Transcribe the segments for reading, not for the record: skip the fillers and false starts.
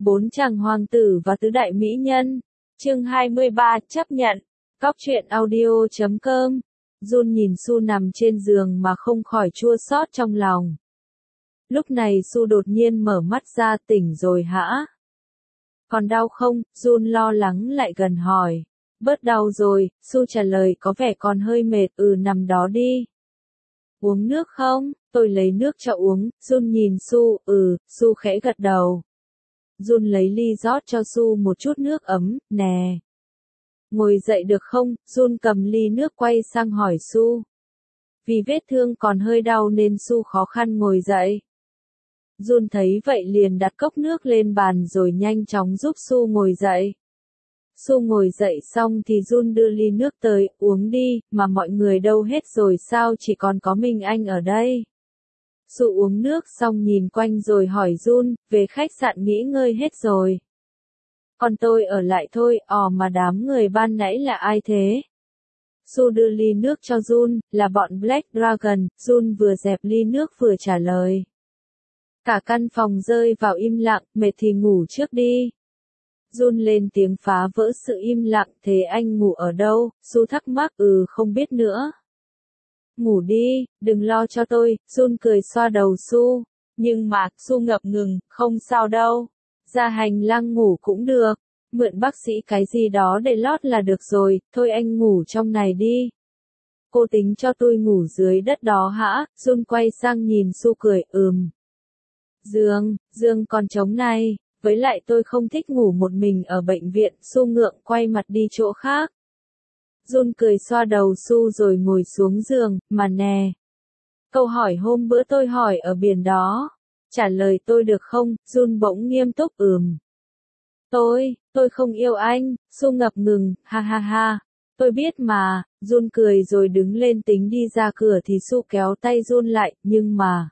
Bốn chàng hoàng tử và tứ đại mỹ nhân. Chương 23 chấp nhận. Cóc truyện audio.com. Jun nhìn Su nằm trên giường mà không khỏi chua xót trong lòng. Lúc này Su đột nhiên mở mắt ra, tỉnh rồi hả? Còn đau không? Jun lo lắng lại gần hỏi. Bớt đau rồi, Su trả lời có vẻ còn hơi mệt. Nằm đó đi. Uống nước không? Tôi lấy nước cho uống. Jun nhìn Su. Su khẽ gật đầu. Jun lấy ly rót cho Su một chút nước ấm. Nè. Ngồi dậy được không? Jun cầm ly nước quay sang hỏi Su. Vì vết thương còn hơi đau nên Su khó khăn ngồi dậy. Jun thấy vậy liền đặt cốc nước lên bàn rồi nhanh chóng giúp Su ngồi dậy. Su ngồi dậy xong thì Jun đưa ly nước tới, uống đi, mà mọi người đâu hết rồi sao chỉ còn có mình anh ở đây. Su uống nước xong nhìn quanh rồi hỏi Jun, về khách sạn nghỉ ngơi hết rồi. Còn tôi ở lại thôi, mà đám người ban nãy là ai thế? Su đưa ly nước cho Jun, là bọn Black Dragon. Jun vừa dẹp ly nước vừa trả lời. Cả căn phòng rơi vào im lặng, mệt thì ngủ trước đi. Jun lên tiếng phá vỡ sự im lặng, thế anh ngủ ở đâu? Su thắc mắc, không biết nữa. Ngủ đi, đừng lo cho tôi. Jun cười xoa đầu Su. Nhưng mà, Su ngập ngừng, không sao đâu. Ra hành lang ngủ cũng được. Mượn bác sĩ cái gì đó để lót là được rồi, thôi anh ngủ trong này đi. Cô tính cho tôi ngủ dưới đất đó hả? Jun quay sang nhìn Su cười, Giường còn trống này, với lại tôi không thích ngủ một mình ở bệnh viện. Su ngượng quay mặt đi chỗ khác. Jun cười xoa đầu Su rồi ngồi xuống giường, mà nè. Câu hỏi hôm bữa tôi hỏi ở biển đó. Trả lời tôi được không? Jun bỗng nghiêm túc, Tôi không yêu anh. Su ngập ngừng, ha ha ha. Tôi biết mà. Jun cười rồi đứng lên tính đi ra cửa thì Su kéo tay Jun lại, nhưng mà.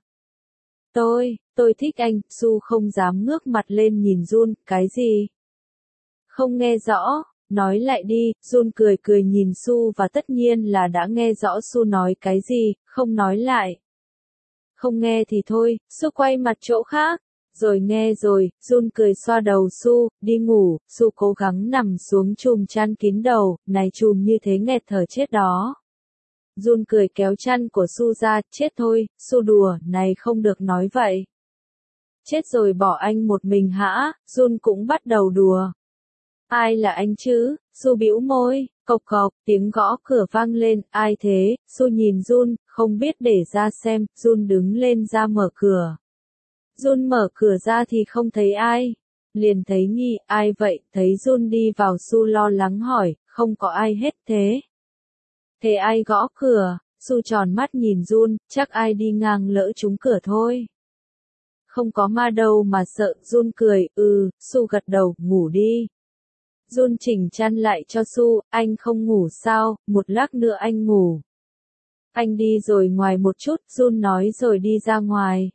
Tôi thích anh. Su không dám ngước mặt lên nhìn Jun, cái gì? Không nghe rõ, nói lại đi. Jun cười nhìn Su và tất nhiên là đã nghe rõ Su nói cái gì, không nói lại. Không nghe thì thôi, Su quay mặt chỗ khác. Rồi nghe rồi, Jun cười xoa đầu Su, đi ngủ. Su cố gắng nằm xuống chùm chăn kín đầu, này chùm như thế nghẹt thở chết đó. Jun cười kéo chăn của Su ra, chết thôi. Su đùa, này không được nói vậy. Chết rồi bỏ anh một mình hả? Jun cũng bắt đầu đùa. Ai là anh chứ? Su bĩu môi, cộc cộc, tiếng gõ cửa vang lên, ai thế? Su nhìn Jun, không biết để ra xem. Jun đứng lên ra mở cửa. Jun mở cửa ra thì không thấy ai. Liền thấy nghi, ai vậy? Thấy Jun đi vào Su lo lắng hỏi, không có ai hết thế. Thế ai gõ cửa? Su tròn mắt nhìn Jun, chắc ai đi ngang lỡ trúng cửa thôi. Không có ma đâu mà sợ. Jun cười, Su gật đầu, ngủ đi. Jun chỉnh chăn lại cho Su, anh không ngủ sao? Một lát nữa anh ngủ. Anh đi rồi ngoài một chút, Jun nói rồi đi ra ngoài.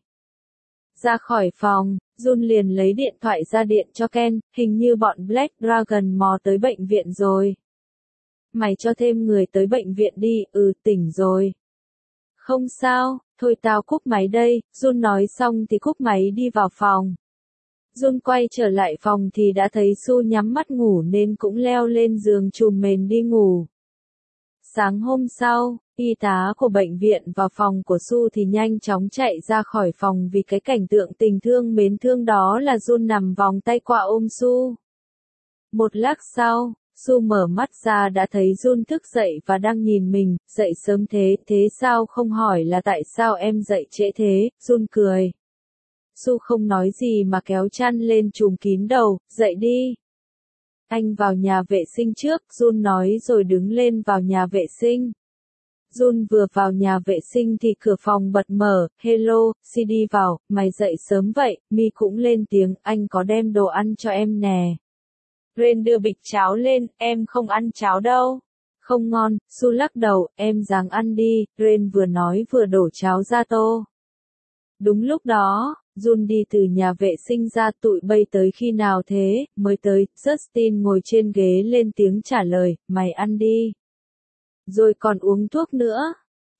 Ra khỏi phòng, Jun liền lấy điện thoại ra điện cho Ken, hình như bọn Black Dragon mò tới bệnh viện rồi. Mày cho thêm người tới bệnh viện đi. Tỉnh rồi. Không sao, thôi tao cúp máy đây. Jun nói xong thì cúp máy đi vào phòng. Jun quay trở lại phòng thì đã thấy Su nhắm mắt ngủ nên cũng leo lên giường trùm mền đi ngủ. Sáng hôm sau, y tá của bệnh viện vào phòng của Su thì nhanh chóng chạy ra khỏi phòng vì cái cảnh tượng tình thương mến thương đó là Jun nằm vòng tay qua ôm Su. Một lát sau, Su mở mắt ra đã thấy Jun thức dậy và đang nhìn mình. Dậy sớm thế sao không hỏi là tại sao em dậy trễ thế? Jun cười. Su không nói gì mà kéo chăn lên trùm kín đầu, dậy đi. Anh vào nhà vệ sinh trước, Jun nói rồi đứng lên vào nhà vệ sinh. Jun vừa vào nhà vệ sinh thì cửa phòng bật mở, hello, Si đi vào, mày dậy sớm vậy? Mi cũng lên tiếng, anh có đem đồ ăn cho em nè. Ren đưa bịch cháo lên, em không ăn cháo đâu. Không ngon. Su lắc đầu, em ráng ăn đi. Ren vừa nói vừa đổ cháo ra tô. Đúng lúc đó, Jun đi từ nhà vệ sinh ra. Tụi bay tới khi nào thế? Mới tới. Justin ngồi trên ghế lên tiếng trả lời, mày ăn đi. Rồi còn uống thuốc nữa.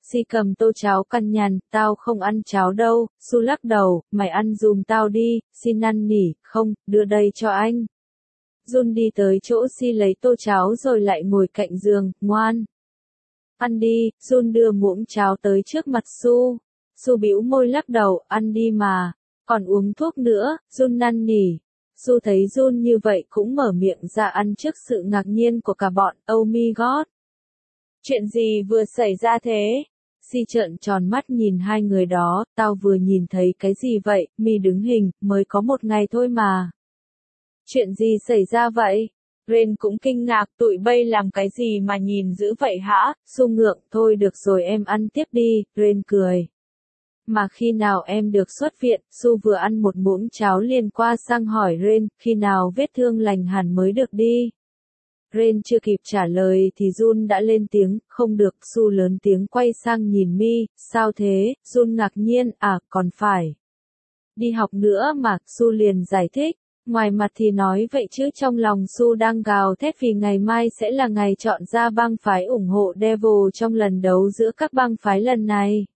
Si cầm tô cháo căn nhằn, tao không ăn cháo đâu, Su lắc đầu, mày ăn dùm tao đi, Si năn nỉ, không, đưa đây cho anh. Jun đi tới chỗ Si lấy tô cháo rồi lại ngồi cạnh giường, ngoan. Ăn đi, Jun đưa muỗng cháo tới trước mặt Su. Su bĩu môi lắc đầu, ăn đi mà, còn uống thuốc nữa, Jun năn nỉ. Su thấy Jun như vậy cũng mở miệng ra ăn trước sự ngạc nhiên của cả bọn, oh my god. Chuyện gì vừa xảy ra thế? Si trợn tròn mắt nhìn hai người đó, tao vừa nhìn thấy cái gì vậy, mi đứng hình, mới có một ngày thôi mà. Chuyện gì xảy ra vậy? Ren cũng kinh ngạc, tụi bay làm cái gì mà nhìn dữ vậy hả? Su ngượng, thôi được rồi em ăn tiếp đi, Ren cười. Mà khi nào em được xuất viện, Su vừa ăn một muỗng cháo liền qua sang hỏi Ren, khi nào vết thương lành hẳn mới được đi. Ren chưa kịp trả lời thì Jun đã lên tiếng, không được, Su lớn tiếng quay sang nhìn Mi, sao thế, Jun ngạc nhiên, còn phải đi học nữa mà, Su liền giải thích. Ngoài mặt thì nói vậy chứ trong lòng Su đang gào thét vì ngày mai sẽ là ngày chọn ra bang phái ủng hộ Devil trong lần đấu giữa các bang phái lần này.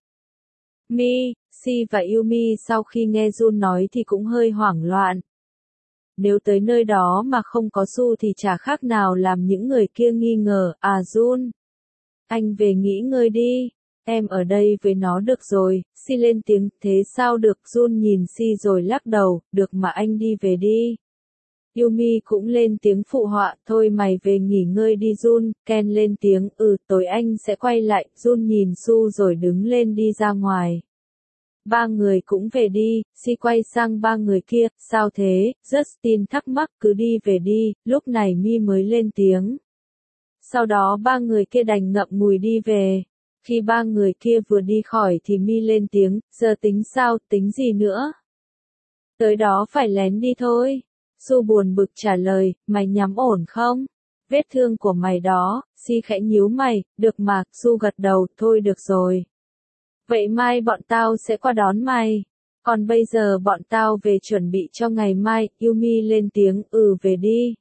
Mi, Si và Yumi sau khi nghe Jun nói thì cũng hơi hoảng loạn. Nếu tới nơi đó mà không có Su thì chả khác nào làm những người kia nghi ngờ, Jun. Anh về nghỉ ngơi đi, em ở đây với nó được rồi, Si lên tiếng, thế sao được, Jun nhìn Si rồi lắc đầu, được mà anh đi về đi. Yumi cũng lên tiếng phụ họa, thôi mày về nghỉ ngơi đi Jun, Ken lên tiếng, tối anh sẽ quay lại, Jun nhìn Su rồi đứng lên đi ra ngoài. Ba người cũng về đi, Si quay sang ba người kia, sao thế, Justin thắc mắc, cứ đi về đi, lúc này Mi mới lên tiếng. Sau đó ba người kia đành ngậm ngùi đi về. Khi ba người kia vừa đi khỏi thì Mi lên tiếng, giờ tính sao, tính gì nữa? Tới đó phải lén đi thôi. Su buồn bực trả lời, mày nhắm ổn không? Vết thương của mày đó, Si khẽ nhíu mày, được mà, Su gật đầu, thôi được rồi. Vậy mai bọn tao sẽ qua đón mày. Còn bây giờ bọn tao về chuẩn bị cho ngày mai, Yumi lên tiếng, về đi.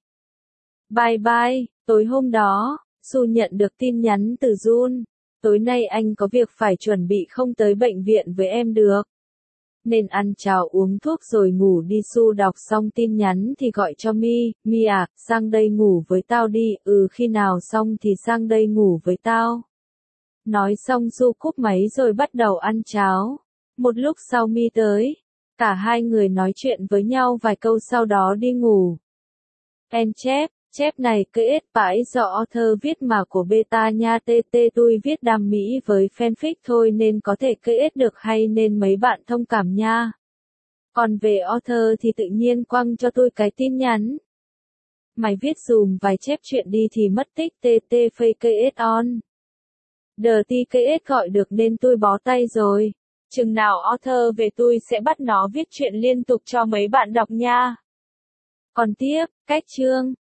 Bye bye, tối hôm đó, Su nhận được tin nhắn từ Jun. Tối nay anh có việc phải chuẩn bị không tới bệnh viện với em được. Nên ăn cháo uống thuốc rồi ngủ đi. Su đọc xong tin nhắn thì gọi cho Mi, Mi sang đây ngủ với tao đi, khi nào xong thì sang đây ngủ với tao. Nói xong Su cúp máy rồi bắt đầu ăn cháo. Một lúc sau Mi tới. Cả hai người nói chuyện với nhau vài câu sau đó đi ngủ. Em chép này kết bãi do author viết mà của beta nha tôi viết đam mỹ với fanfic thôi nên có thể kết được hay nên mấy bạn thông cảm nha. Còn về author thì tự nhiên quăng cho tôi cái tin nhắn. Mày viết dùm vài chép chuyện đi thì mất tích fake on. TKS gọi được nên tôi bó tay rồi. Chừng nào author về tôi sẽ bắt nó viết chuyện liên tục cho mấy bạn đọc nha. Còn tiếp, cách chương.